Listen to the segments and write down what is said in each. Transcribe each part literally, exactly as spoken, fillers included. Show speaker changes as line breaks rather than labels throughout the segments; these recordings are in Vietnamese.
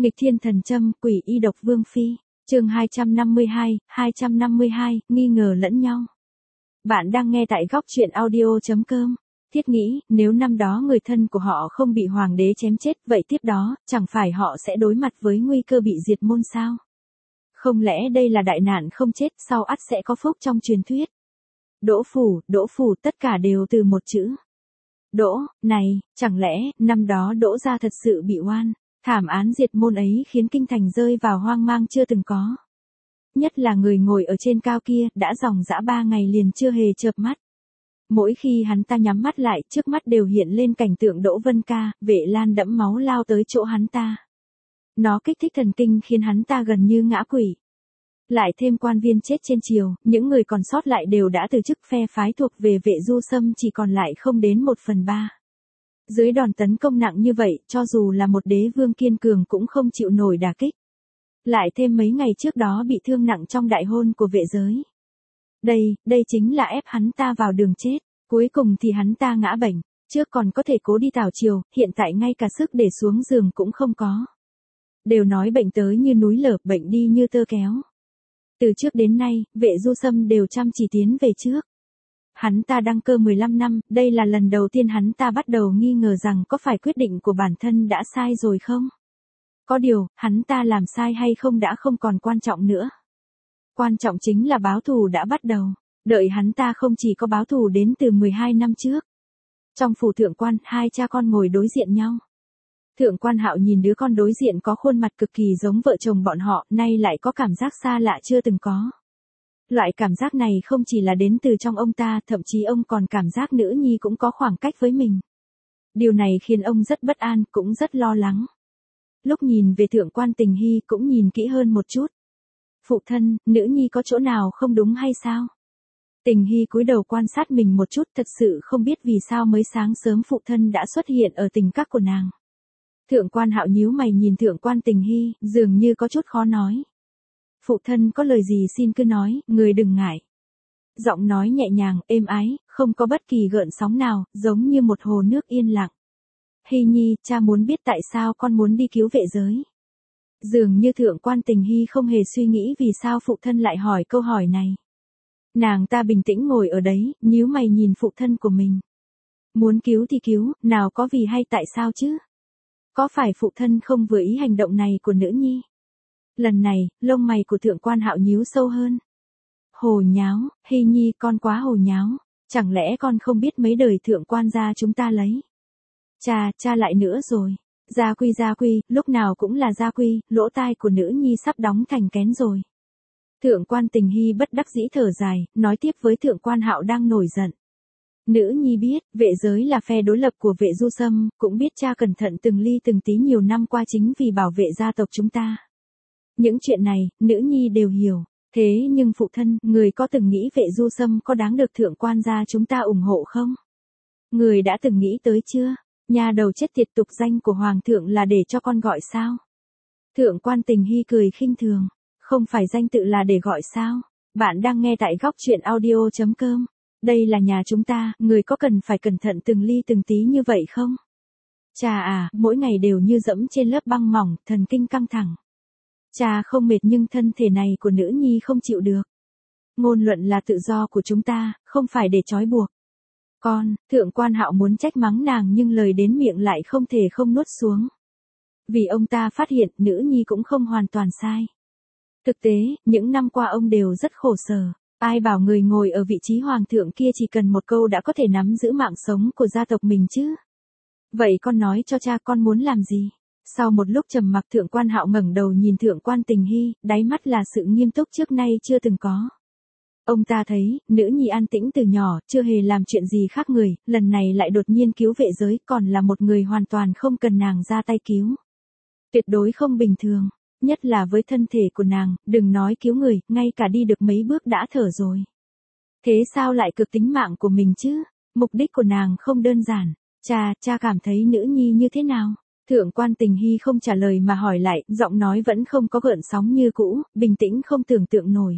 Nghịch thiên thần châm, quỷ y độc vương phi. Chương hai trăm năm mươi hai, hai trăm năm mươi hai, nghi ngờ lẫn nhau. Bạn đang nghe tại góc truyện audio chấm com. Thiết nghĩ, nếu năm đó người thân của họ không bị hoàng đế chém chết, vậy tiếp đó, chẳng phải họ sẽ đối mặt với nguy cơ bị diệt môn sao? Không lẽ đây là đại nạn không chết, sau ắt sẽ có phúc trong truyền thuyết? Đỗ phủ, Đỗ phủ, tất cả đều từ một chữ. Đỗ, này, chẳng lẽ, năm đó Đỗ gia thật sự bị oan? Thảm án diệt môn ấy khiến kinh thành rơi vào hoang mang chưa từng có. Nhất là người ngồi ở trên cao kia, đã dòng dã ba ngày liền chưa hề chợp mắt. Mỗi khi hắn ta nhắm mắt lại, trước mắt đều hiện lên cảnh tượng Đỗ Vân Ca, Vệ Lan đẫm máu lao tới chỗ hắn ta. Nó kích thích thần kinh khiến hắn ta gần như ngã quỵ. Lại thêm quan viên chết trên triều, những người còn sót lại đều đã từ chức, phe phái thuộc về Vệ Du Sâm chỉ còn lại không đến một phần ba. Dưới đòn tấn công nặng như vậy, cho dù là một đế vương kiên cường cũng không chịu nổi đả kích. Lại thêm mấy ngày trước đó bị thương nặng trong đại hôn của vệ giới. Đây, đây chính là ép hắn ta vào đường chết. Cuối cùng thì hắn ta ngã bệnh. Trước còn có thể cố đi tảo triều, hiện tại ngay cả sức để xuống giường cũng không có. Đều nói bệnh tới như núi lở, bệnh đi như tơ kéo. Từ trước đến nay, Vệ Du Sâm đều chăm chỉ tiến về trước. Hắn ta đăng cơ mười lăm năm, đây là lần đầu tiên hắn ta bắt đầu nghi ngờ rằng có phải quyết định của bản thân đã sai rồi không? Có điều, hắn ta làm sai hay không đã không còn quan trọng nữa. Quan trọng chính là báo thù đã bắt đầu. Đợi hắn ta không chỉ có báo thù đến từ mười hai năm trước. Trong phủ thượng quan, hai cha con ngồi đối diện nhau. Thượng quan Hạo nhìn đứa con đối diện có khuôn mặt cực kỳ giống vợ chồng bọn họ, nay lại có cảm giác xa lạ chưa từng có. Loại cảm giác này không chỉ là đến từ trong ông ta, thậm chí ông còn cảm giác nữ nhi cũng có khoảng cách với mình. Điều này khiến ông rất bất an, cũng rất lo lắng. Lúc nhìn về thượng quan Tình Hy cũng nhìn kỹ hơn một chút. Phụ thân, nữ nhi có chỗ nào không đúng hay sao? Tình Hy cúi đầu quan sát mình một chút, thật sự không biết vì sao mới sáng sớm phụ thân đã xuất hiện ở tình các của nàng. Thượng quan Hạo nhíu mày nhìn thượng quan Tình Hy, dường như có chút khó nói. Phụ thân có lời gì xin cứ nói, người đừng ngại. Giọng nói nhẹ nhàng, êm ái, không có bất kỳ gợn sóng nào, giống như một hồ nước yên lặng. Hy nhi, cha muốn biết tại sao con muốn đi cứu vệ giới. Dường như thượng quan Tình Hy không hề suy nghĩ vì sao phụ thân lại hỏi câu hỏi này. Nàng ta bình tĩnh ngồi ở đấy, nhíu mày nhìn phụ thân của mình. Muốn cứu thì cứu, nào có vì hay tại sao chứ? Có phải phụ thân không vừa ý hành động này của nữ nhi? Lần này, lông mày của thượng quan Hạo nhíu sâu hơn. Hồ nháo, Hy nhi con quá hồ nháo. Chẳng lẽ con không biết mấy đời thượng quan gia chúng ta lấy? Cha, cha lại nữa rồi. Gia quy gia quy, lúc nào cũng là gia quy, lỗ tai của nữ nhi sắp đóng thành kén rồi. Thượng quan Tình Hy bất đắc dĩ thở dài, nói tiếp với thượng quan Hạo đang nổi giận. Nữ nhi biết, vệ giới là phe đối lập của Vệ Du Sâm, cũng biết cha cẩn thận từng ly từng tí nhiều năm qua chính vì bảo vệ gia tộc chúng ta. Những chuyện này, nữ nhi đều hiểu. Thế nhưng phụ thân, người có từng nghĩ Vệ Du Sâm có đáng được thượng quan gia chúng ta ủng hộ không? Người đã từng nghĩ tới chưa? Nhà đầu chết tiệt, tục danh của hoàng thượng là để cho con gọi sao? Thượng quan Tình Hy cười khinh thường. Không phải danh tự là để gọi sao? Bạn đang nghe tại góc truyện audio chấm com. Đây là nhà chúng ta, người có cần phải cẩn thận từng ly từng tí như vậy không? Cha à, mỗi ngày đều như dẫm trên lớp băng mỏng, thần kinh căng thẳng. Cha không mệt nhưng thân thể này của nữ nhi không chịu được. Ngôn luận là tự do của chúng ta, không phải để trói buộc. Con, thượng quan Hạo muốn trách mắng nàng nhưng lời đến miệng lại không thể không nuốt xuống. Vì ông ta phát hiện nữ nhi cũng không hoàn toàn sai. Thực tế, những năm qua ông đều rất khổ sở. Ai bảo người ngồi ở vị trí hoàng thượng kia chỉ cần một câu đã có thể nắm giữ mạng sống của gia tộc mình chứ. Vậy con nói cho cha con muốn làm gì? Sau một lúc trầm mặc, thượng quan Hạo ngẩng đầu nhìn thượng quan Tình Hy, đáy mắt là sự nghiêm túc trước nay chưa từng có. Ông ta thấy, nữ nhi an tĩnh từ nhỏ, chưa hề làm chuyện gì khác người, lần này lại đột nhiên cứu vệ giới, còn là một người hoàn toàn không cần nàng ra tay cứu. Tuyệt đối không bình thường. Nhất là với thân thể của nàng, đừng nói cứu người, ngay cả đi được mấy bước đã thở rồi. Thế sao lại cực tính mạng của mình chứ? Mục đích của nàng không đơn giản. Cha, cha cảm thấy nữ nhi như thế nào? Thượng quan Tình Hy không trả lời mà hỏi lại, giọng nói vẫn không có gợn sóng như cũ, bình tĩnh không tưởng tượng nổi.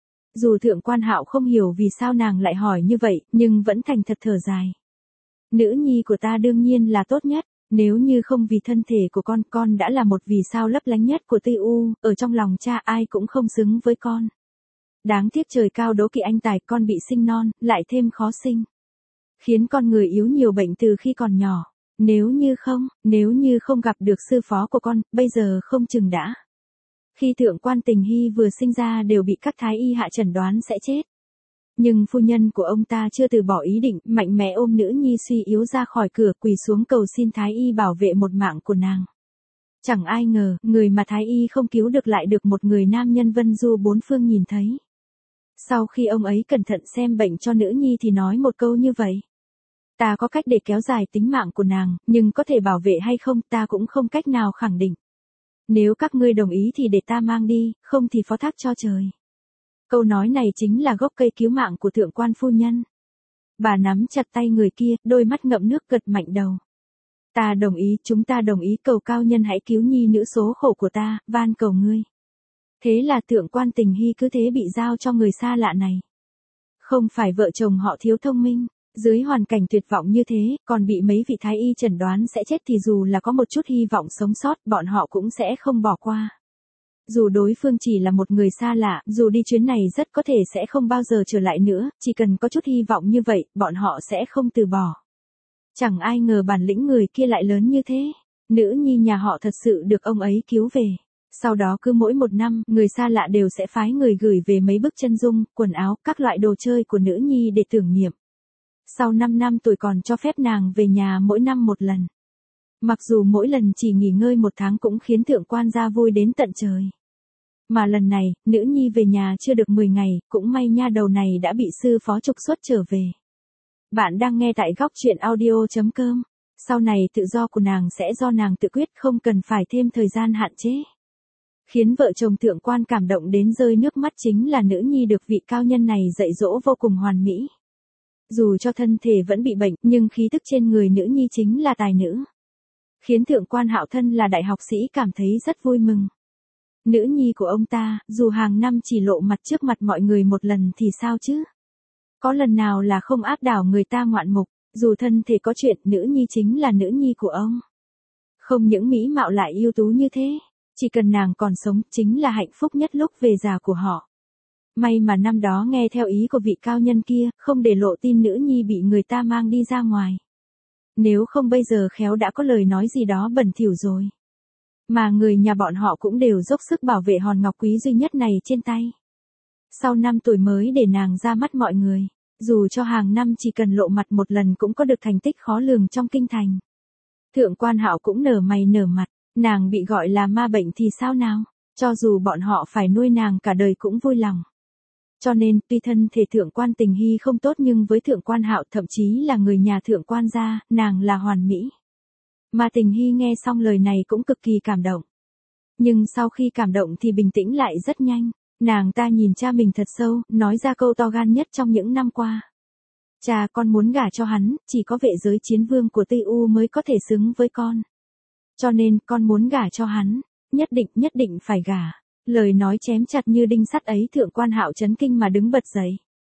Dù thượng quan Hạo không hiểu vì sao nàng lại hỏi như vậy, nhưng vẫn thành thật thở dài. Nữ nhi của ta đương nhiên là tốt nhất. Nếu như không vì thân thể của con, con đã là một vì sao lấp lánh nhất của Tây U, ở trong lòng cha ai cũng không xứng với con. Đáng tiếc trời cao đố kỵ anh tài, con bị sinh non, lại thêm khó sinh. Khiến con người yếu nhiều bệnh từ khi còn nhỏ. Nếu như không, nếu như không gặp được sư phó của con, bây giờ không chừng đã. Khi thượng quan Tình Hy vừa sinh ra đều bị các thái y hạ chẩn đoán sẽ chết. Nhưng phu nhân của ông ta chưa từ bỏ ý định, mạnh mẽ ôm nữ nhi suy yếu ra khỏi cửa, quỳ xuống cầu xin thái y bảo vệ một mạng của nàng. Chẳng ai ngờ, người mà thái y không cứu được lại được một người nam nhân vân du bốn phương nhìn thấy. Sau khi ông ấy cẩn thận xem bệnh cho nữ nhi thì nói một câu như vậy. Ta có cách để kéo dài tính mạng của nàng, nhưng có thể bảo vệ hay không ta cũng không cách nào khẳng định. Nếu các ngươi đồng ý thì để ta mang đi, không thì phó thác cho trời. Câu nói này chính là gốc cây cứu mạng của thượng quan phu nhân. Bà nắm chặt tay người kia, đôi mắt ngậm nước gật mạnh đầu. Ta đồng ý, chúng ta đồng ý, cầu cao nhân hãy cứu nhi nữ số khổ của ta, van cầu ngươi. Thế là thượng quan Tình Hy cứ thế bị giao cho người xa lạ này. Không phải vợ chồng họ thiếu thông minh, dưới hoàn cảnh tuyệt vọng như thế, còn bị mấy vị thái y chẩn đoán sẽ chết thì dù là có một chút hy vọng sống sót, bọn họ cũng sẽ không bỏ qua. Dù đối phương chỉ là một người xa lạ, dù đi chuyến này rất có thể sẽ không bao giờ trở lại nữa, chỉ cần có chút hy vọng như vậy, bọn họ sẽ không từ bỏ. Chẳng ai ngờ bản lĩnh người kia lại lớn như thế. Nữ nhi nhà họ thật sự được ông ấy cứu về. Sau đó cứ mỗi một năm, người xa lạ đều sẽ phái người gửi về mấy bức chân dung, quần áo, các loại đồ chơi của nữ nhi để tưởng niệm. Sau năm năm tuổi còn cho phép nàng về nhà mỗi năm một lần. Mặc dù mỗi lần chỉ nghỉ ngơi một tháng cũng khiến thượng quan gia vui đến tận trời. Mà lần này, nữ nhi về nhà chưa được mười ngày, cũng may nha đầu này đã bị sư phó trục xuất trở về. Bạn đang nghe tại góc truyện audio chấm com. Sau này tự do của nàng sẽ do nàng tự quyết, không cần phải thêm thời gian hạn chế. Khiến vợ chồng thượng quan cảm động đến rơi nước mắt chính là nữ nhi được vị cao nhân này dạy dỗ vô cùng hoàn mỹ. Dù cho thân thể vẫn bị bệnh, nhưng khí tức trên người nữ nhi chính là tài nữ. Khiến thượng quan Hạo thân là đại học sĩ cảm thấy rất vui mừng. Nữ nhi của ông ta, dù hàng năm chỉ lộ mặt trước mặt mọi người một lần thì sao chứ? Có lần nào là không áp đảo người ta ngoạn mục, dù thân thể có chuyện, nữ nhi chính là nữ nhi của ông. Không những mỹ mạo lại ưu tú như thế, chỉ cần nàng còn sống chính là hạnh phúc nhất lúc về già của họ. May mà năm đó nghe theo ý của vị cao nhân kia, không để lộ tin nữ nhi bị người ta mang đi ra ngoài. Nếu không bây giờ khéo đã có lời nói gì đó bẩn thỉu rồi. Mà người nhà bọn họ cũng đều dốc sức bảo vệ hòn ngọc quý duy nhất này trên tay. Sau năm tuổi mới để nàng ra mắt mọi người, dù cho hàng năm chỉ cần lộ mặt một lần cũng có được thành tích khó lường trong kinh thành. Thượng quan Hạo cũng nở mày nở mặt, nàng bị gọi là ma bệnh thì sao nào, cho dù bọn họ phải nuôi nàng cả đời cũng vui lòng. Cho nên, tuy thân thể thượng quan Tình Hy không tốt nhưng với thượng quan Hạo thậm chí là người nhà thượng quan gia, nàng là hoàn mỹ. Mà Tình Hy nghe xong lời này cũng cực kỳ cảm động. Nhưng sau khi cảm động thì bình tĩnh lại rất nhanh. Nàng ta nhìn cha mình thật sâu, nói ra câu to gan nhất trong những năm qua. Cha, con muốn gả cho hắn, chỉ có vệ giới chiến vương của Tây U mới có thể xứng với con. Cho nên, con muốn gả cho hắn, nhất định, nhất định phải gả. Lời nói chém chặt như đinh sắt ấy thượng quan Hạo chấn kinh mà đứng bật dậy.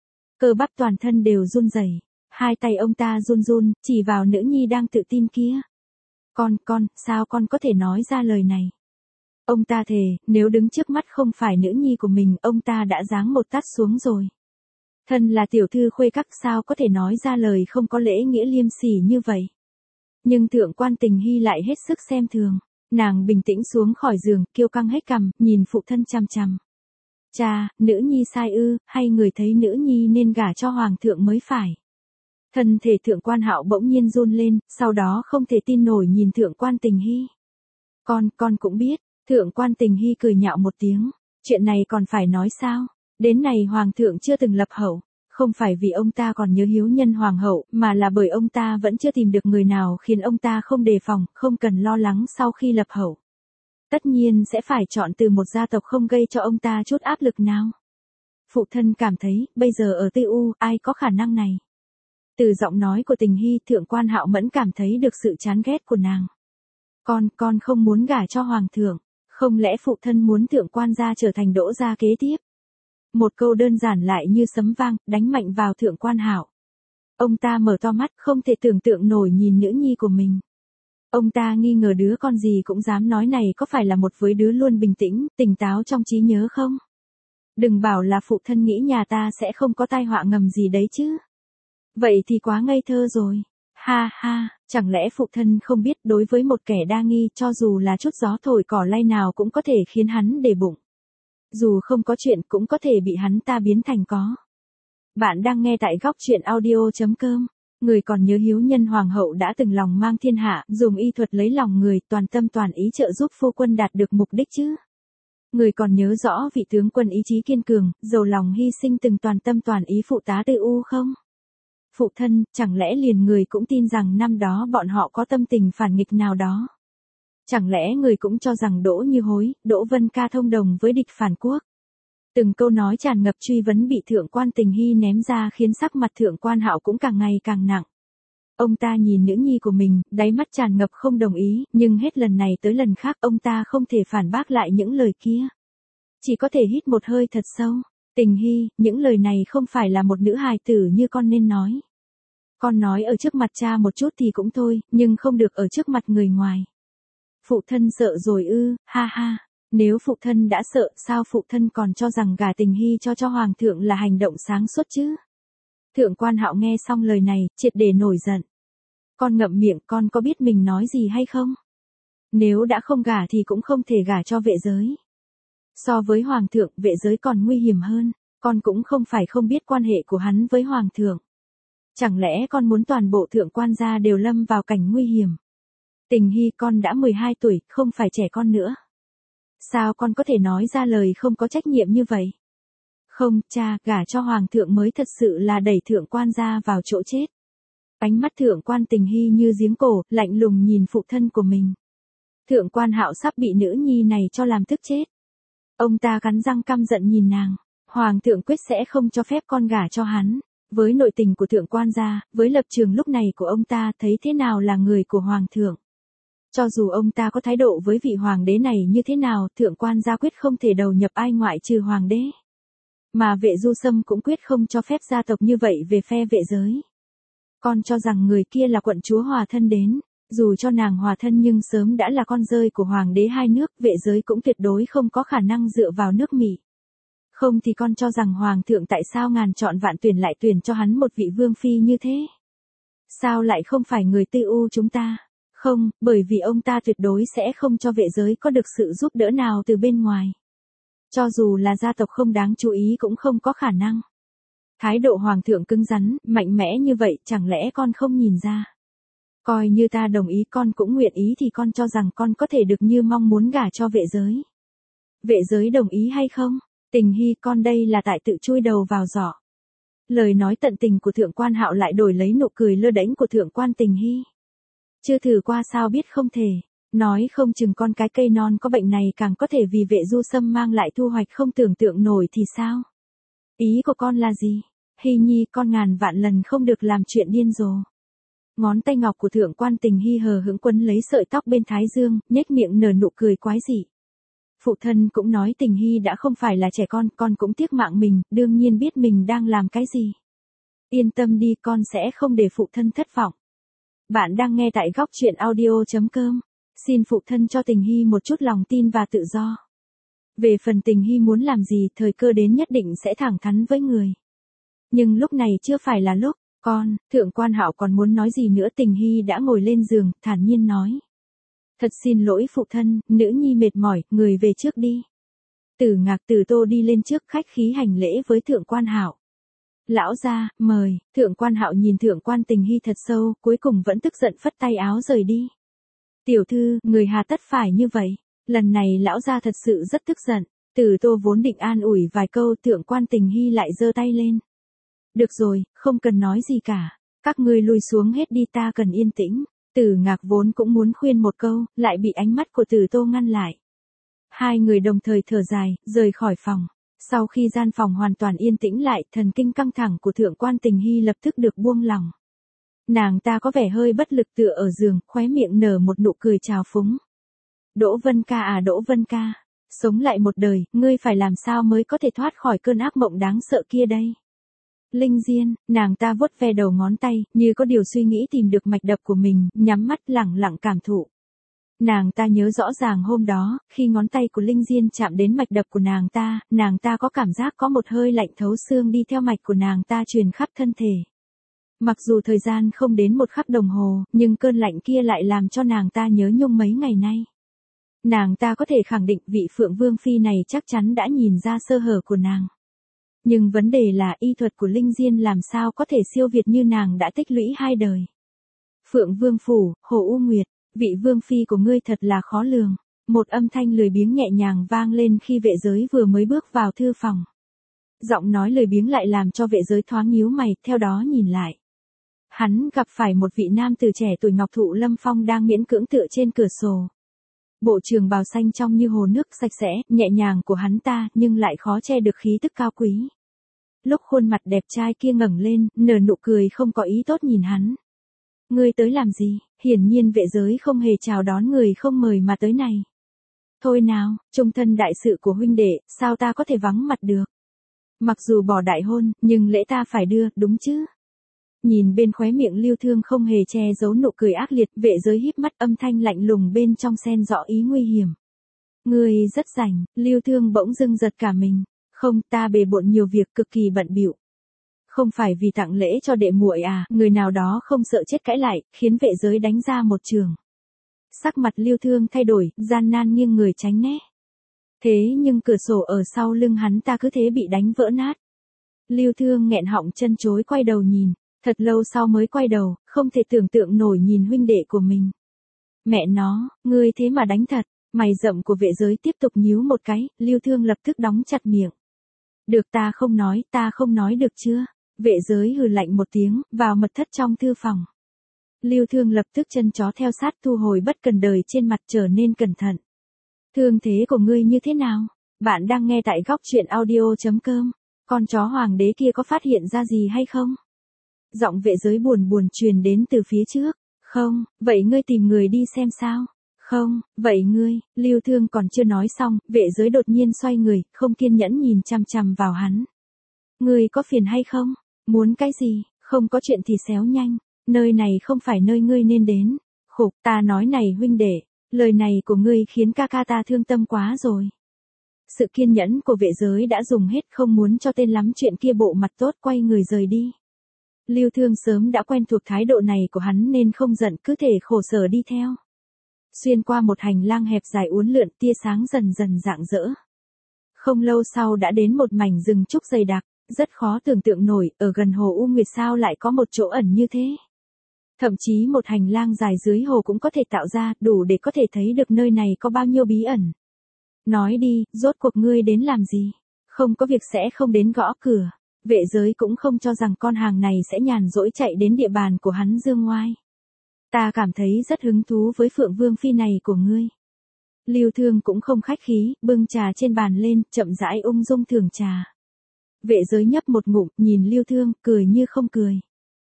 Cơ bắp toàn thân đều run rẩy, hai tay ông ta run run, chỉ vào nữ nhi đang tự tin kia. Con, con, sao con có thể nói ra lời này? Ông ta thề, nếu đứng trước mắt không phải nữ nhi của mình, ông ta đã giáng một tát xuống rồi. Thân là tiểu thư khuê các sao có thể nói ra lời không có lễ nghĩa liêm sỉ như vậy. Nhưng thượng quan Tình Hy lại hết sức xem thường. Nàng bình tĩnh xuống khỏi giường, kiêu căng hết cằm, nhìn phụ thân chằm chằm. Cha, nữ nhi sai ư, hay người thấy nữ nhi nên gả cho hoàng thượng mới phải. Thân thể thượng quan Hạo bỗng nhiên run lên, sau đó không thể tin nổi nhìn thượng quan Tình Hy. Con, con cũng biết. Thượng quan Tình Hy cười nhạo một tiếng, chuyện này còn phải nói sao, đến này hoàng thượng chưa từng lập hậu, không phải vì ông ta còn nhớ hiếu nhân hoàng hậu, mà là bởi ông ta vẫn chưa tìm được người nào khiến ông ta không đề phòng, không cần lo lắng sau khi lập hậu. Tất nhiên sẽ phải chọn từ một gia tộc không gây cho ông ta chút áp lực nào. Phụ thân cảm thấy, bây giờ ở Tây U, ai có khả năng này. Từ giọng nói của Tình Hy, thượng quan Hạo mẫn cảm thấy được sự chán ghét của nàng. Con, con không muốn gả cho hoàng thượng. Không lẽ phụ thân muốn thượng quan gia trở thành đỗ gia kế tiếp? Một câu đơn giản lại như sấm vang, đánh mạnh vào thượng quan Hạo. Ông ta mở to mắt, không thể tưởng tượng nổi nhìn nữ nhi của mình. Ông ta nghi ngờ đứa con gì cũng dám nói này có phải là một với đứa luôn bình tĩnh, tỉnh táo trong trí nhớ không? Đừng bảo là phụ thân nghĩ nhà ta sẽ không có tai họa ngầm gì đấy chứ. Vậy thì quá ngây thơ rồi. Ha ha, chẳng lẽ phụ thân không biết đối với một kẻ đa nghi cho dù là chút gió thổi cỏ lay nào cũng có thể khiến hắn để bụng. Dù không có chuyện cũng có thể bị hắn ta biến thành có. Bạn đang nghe tại góc chuyện audio.com. Người còn nhớ hiếu nhân hoàng hậu đã từng lòng mang thiên hạ, dùng y thuật lấy lòng người, toàn tâm toàn ý trợ giúp phu quân đạt được mục đích chứ. Người còn nhớ rõ vị tướng quân ý chí kiên cường, giàu lòng hy sinh từng toàn tâm toàn ý phụ tá Tư U không? Phụ thân, chẳng lẽ liền người cũng tin rằng năm đó bọn họ có tâm tình phản nghịch nào đó? Chẳng lẽ người cũng cho rằng Đỗ Như Hối, Đỗ Vân Ca thông đồng với địch phản quốc? Từng câu nói tràn ngập truy vấn bị thượng quan Tình Hy ném ra khiến sắc mặt thượng quan Hạo cũng càng ngày càng nặng. Ông ta nhìn nữ nhi của mình, đáy mắt tràn ngập không đồng ý, nhưng hết lần này tới lần khác ông ta không thể phản bác lại những lời kia. Chỉ có thể hít một hơi thật sâu. Tình Hy, những lời này không phải là một nữ hài tử như con nên nói. Con nói ở trước mặt cha một chút thì cũng thôi, nhưng không được ở trước mặt người ngoài. Phụ thân sợ rồi ư, ha ha. Nếu phụ thân đã sợ, sao phụ thân còn cho rằng gả Tình Hy cho cho hoàng thượng là hành động sáng suốt chứ? Thượng quan Hạo nghe xong lời này, triệt để nổi giận. Con ngậm miệng, con có biết mình nói gì hay không? Nếu đã không gả thì cũng không thể gả cho vệ giới. So với hoàng thượng, vệ giới còn nguy hiểm hơn, con cũng không phải không biết quan hệ của hắn với hoàng thượng. Chẳng lẽ con muốn toàn bộ thượng quan gia đều lâm vào cảnh nguy hiểm? Tình Hy, con đã mười hai tuổi, không phải trẻ con nữa. Sao con có thể nói ra lời không có trách nhiệm như vậy? Không, cha, gả cho hoàng thượng mới thật sự là đẩy thượng quan gia vào chỗ chết. Ánh mắt thượng quan Tình Hy như giếng cổ, lạnh lùng nhìn phụ thân của mình. Thượng quan Hạo sắp bị nữ nhi này cho làm tức chết. Ông ta cắn răng căm giận nhìn nàng. Hoàng thượng quyết sẽ không cho phép con gả cho hắn. Với nội tình của thượng quan gia, với lập trường lúc này của ông ta thấy thế nào là người của hoàng thượng. Cho dù ông ta có thái độ với vị hoàng đế này như thế nào, thượng quan gia quyết không thể đầu nhập ai ngoại trừ hoàng đế. Mà vệ Du Sâm cũng quyết không cho phép gia tộc như vậy về phe vệ giới. Con cho rằng người kia là quận chúa hòa thân đến, dù cho nàng hòa thân nhưng sớm đã là con rơi của hoàng đế hai nước, vệ giới cũng tuyệt đối không có khả năng dựa vào nước Mỹ. Không thì con cho rằng hoàng thượng tại sao ngàn chọn vạn tuyển lại tuyển cho hắn một vị vương phi như thế? Sao lại không phải người Tư U chúng ta? Không, bởi vì ông ta tuyệt đối sẽ không cho vệ giới có được sự giúp đỡ nào từ bên ngoài. Cho dù là gia tộc không đáng chú ý cũng không có khả năng. Thái độ hoàng thượng cứng rắn, mạnh mẽ như vậy, chẳng lẽ con không nhìn ra? Coi như ta đồng ý con cũng nguyện ý thì con cho rằng con có thể được như mong muốn gả cho vệ giới. Vệ giới đồng ý hay không? Tình Hy, con đây là tại tự chui đầu vào giỏ. Lời nói tận tình của thượng quan Hạo lại đổi lấy nụ cười lơ đễnh của thượng quan Tình Hy. Chưa thử qua sao biết không thể, nói không chừng con cái cây non có bệnh này càng có thể vì vệ Du Sâm mang lại thu hoạch không tưởng tượng nổi thì sao? Ý của con là gì? Hy nhi, con ngàn vạn lần không được làm chuyện điên rồ. Ngón tay ngọc của thượng quan Tình Hy hờ hững quấn lấy sợi tóc bên thái dương, nhếch miệng nở nụ cười quái dị. Phụ thân cũng nói Tình Hy đã không phải là trẻ con, con cũng tiếc mạng mình, đương nhiên biết mình đang làm cái gì. Yên tâm đi, con sẽ không để phụ thân thất vọng. Bạn đang nghe tại góc chuyện audio.com. Xin phụ thân cho Tình Hy một chút lòng tin và tự do. Về phần Tình Hy muốn làm gì, thời cơ đến nhất định sẽ thẳng thắn với người. Nhưng lúc này chưa phải là lúc. Con, thượng quan Hạo còn muốn nói gì nữa, Tình Hy đã ngồi lên giường, thản nhiên nói. Thật xin lỗi phụ thân, nữ nhi mệt mỏi, người về trước đi. Tử Ngạc Tử Tô đi lên trước khách khí hành lễ với thượng quan Hạo. Lão gia, mời. Thượng quan Hạo nhìn thượng quan Tình Hy thật sâu, cuối cùng vẫn tức giận phất tay áo rời đi. Tiểu thư, người hà tất phải như vậy. Lần này lão gia thật sự rất tức giận. Tử Tô vốn định an ủi vài câu, thượng quan Tình Hy lại giơ tay lên. Được rồi, không cần nói gì cả. Các ngươi lui xuống hết đi, ta cần yên tĩnh. Tử Ngạc vốn cũng muốn khuyên một câu, lại bị ánh mắt của Tử Tô ngăn lại. Hai người đồng thời thở dài, rời khỏi phòng. Sau khi gian phòng hoàn toàn yên tĩnh lại, thần kinh căng thẳng của thượng quan Tình Hy lập tức được buông lỏng. Nàng ta có vẻ hơi bất lực tựa ở giường, khóe miệng nở một nụ cười trào phúng. Đỗ Vân Ca à, Đỗ Vân Ca, sống lại một đời, ngươi phải làm sao mới có thể thoát khỏi cơn ác mộng đáng sợ kia đây? Linh Diên, nàng ta vuốt ve đầu ngón tay, như có điều suy nghĩ tìm được mạch đập của mình, nhắm mắt lẳng lặng cảm thụ. Nàng ta nhớ rõ ràng hôm đó, khi ngón tay của Linh Diên chạm đến mạch đập của nàng ta, nàng ta có cảm giác có một hơi lạnh thấu xương đi theo mạch của nàng ta truyền khắp thân thể. Mặc dù thời gian không đến một khắc đồng hồ, nhưng cơn lạnh kia lại làm cho nàng ta nhớ nhung mấy ngày nay. Nàng ta có thể khẳng định vị Phượng Vương Phi này chắc chắn đã nhìn ra sơ hở của nàng. Nhưng vấn đề là y thuật của Linh Diên làm sao có thể siêu việt như nàng đã tích lũy hai đời. Phượng Vương Phủ, Hồ U Nguyệt, vị Vương Phi của ngươi thật là khó lường. Một âm thanh lười biếng nhẹ nhàng vang lên khi vệ giới vừa mới bước vào thư phòng. Giọng nói lười biếng lại làm cho vệ giới thoáng nhíu mày, theo đó nhìn lại. Hắn gặp phải một vị nam tử trẻ tuổi Ngọc Thụ Lâm Phong đang miễn cưỡng tựa trên cửa sổ. Bộ trường bào xanh trong như hồ nước sạch sẽ, nhẹ nhàng của hắn ta, nhưng lại khó che được khí tức cao quý. Lúc khuôn mặt đẹp trai kia ngẩng lên, nở nụ cười không có ý tốt nhìn hắn. Ngươi tới làm gì? Hiển nhiên vệ giới không hề chào đón người không mời mà tới này. Thôi nào, trung thân đại sự của huynh đệ, sao ta có thể vắng mặt được? Mặc dù bỏ đại hôn, nhưng lễ ta phải đưa, đúng chứ? Nhìn bên khóe miệng Lưu Thương không hề che giấu nụ cười ác liệt, vệ giới híp mắt âm thanh lạnh lùng bên trong xen rõ ý nguy hiểm. Ngươi rất rảnh, Lưu Thương bỗng dưng giật cả mình. Không, ta bề bộn nhiều việc cực kỳ bận bịu. Không phải vì tặng lễ cho đệ muội à, người nào đó không sợ chết cãi lại, khiến vệ giới đánh ra một trường. Sắc mặt Lưu Thương thay đổi, gian nan nghiêng người tránh né. Thế nhưng cửa sổ ở sau lưng hắn ta cứ thế bị đánh vỡ nát. Lưu Thương nghẹn họng chân chối quay đầu nhìn, thật lâu sau mới quay đầu, không thể tưởng tượng nổi nhìn huynh đệ của mình. Mẹ nó, ngươi thế mà đánh thật, mày rậm của vệ giới tiếp tục nhíu một cái, Lưu Thương lập tức đóng chặt miệng. Được ta không nói, ta không nói được chưa? Vệ giới hừ lạnh một tiếng, vào mật thất trong thư phòng. Lưu Thương lập tức chân chó theo sát thu hồi bất cần đời trên mặt trở nên cẩn thận. Thương thế của ngươi như thế nào? Bạn đang nghe tại góc truyện audio chấm com. Con chó hoàng đế kia có phát hiện ra gì hay không? Giọng vệ giới buồn buồn truyền đến từ phía trước. Không, vậy ngươi tìm người đi xem sao? Không, vậy ngươi, Lưu Thương còn chưa nói xong, vệ giới đột nhiên xoay người, không kiên nhẫn nhìn chằm chằm vào hắn. Ngươi có phiền hay không? Muốn cái gì? Không có chuyện thì xéo nhanh, nơi này không phải nơi ngươi nên đến. Khục, ta nói này huynh đệ, lời này của ngươi khiến ca ca ta thương tâm quá rồi. Sự kiên nhẫn của vệ giới đã dùng hết, không muốn cho tên lắm chuyện kia bộ mặt tốt quay người rời đi. Lưu Thương sớm đã quen thuộc thái độ này của hắn nên không giận, cứ thể khổ sở đi theo. Xuyên qua một hành lang hẹp dài uốn lượn, tia sáng dần dần rạng rỡ. Không lâu sau đã đến một mảnh rừng trúc dày đặc, rất khó tưởng tượng nổi, ở gần hồ U Nguyệt sao lại có một chỗ ẩn như thế. Thậm chí một hành lang dài dưới hồ cũng có thể tạo ra, đủ để có thể thấy được nơi này có bao nhiêu bí ẩn. Nói đi, rốt cuộc ngươi đến làm gì? Không có việc sẽ không đến gõ cửa. Vệ giới cũng không cho rằng con hàng này sẽ nhàn rỗi chạy đến địa bàn của hắn dương ngoai. Ta cảm thấy rất hứng thú với Phượng Vương Phi này của ngươi. Lưu Thương cũng không khách khí, bưng trà trên bàn lên, chậm rãi ung dung thưởng trà. Vệ giới nhấp một ngụm, nhìn Lưu Thương, cười như không cười.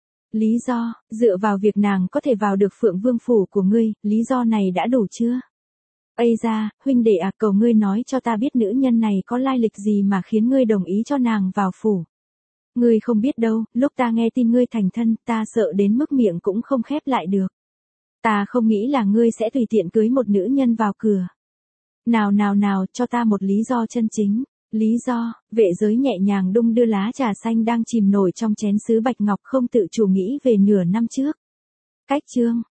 Lý do, dựa vào việc nàng có thể vào được Phượng Vương Phủ của ngươi, lý do này đã đủ chưa? Ây da, huynh đệ à, cầu ngươi nói cho ta biết nữ nhân này có lai lịch gì mà khiến ngươi đồng ý cho nàng vào phủ. Ngươi không biết đâu, lúc ta nghe tin ngươi thành thân, ta sợ đến mức miệng cũng không khép lại được. Ta không nghĩ là ngươi sẽ tùy tiện cưới một nữ nhân vào cửa. Nào nào nào, cho ta một lý do chân chính. Lý do, vệ giới nhẹ nhàng đung đưa lá trà xanh đang chìm nổi trong chén sứ bạch ngọc không tự chủ nghĩ về nửa năm trước. Cách chương,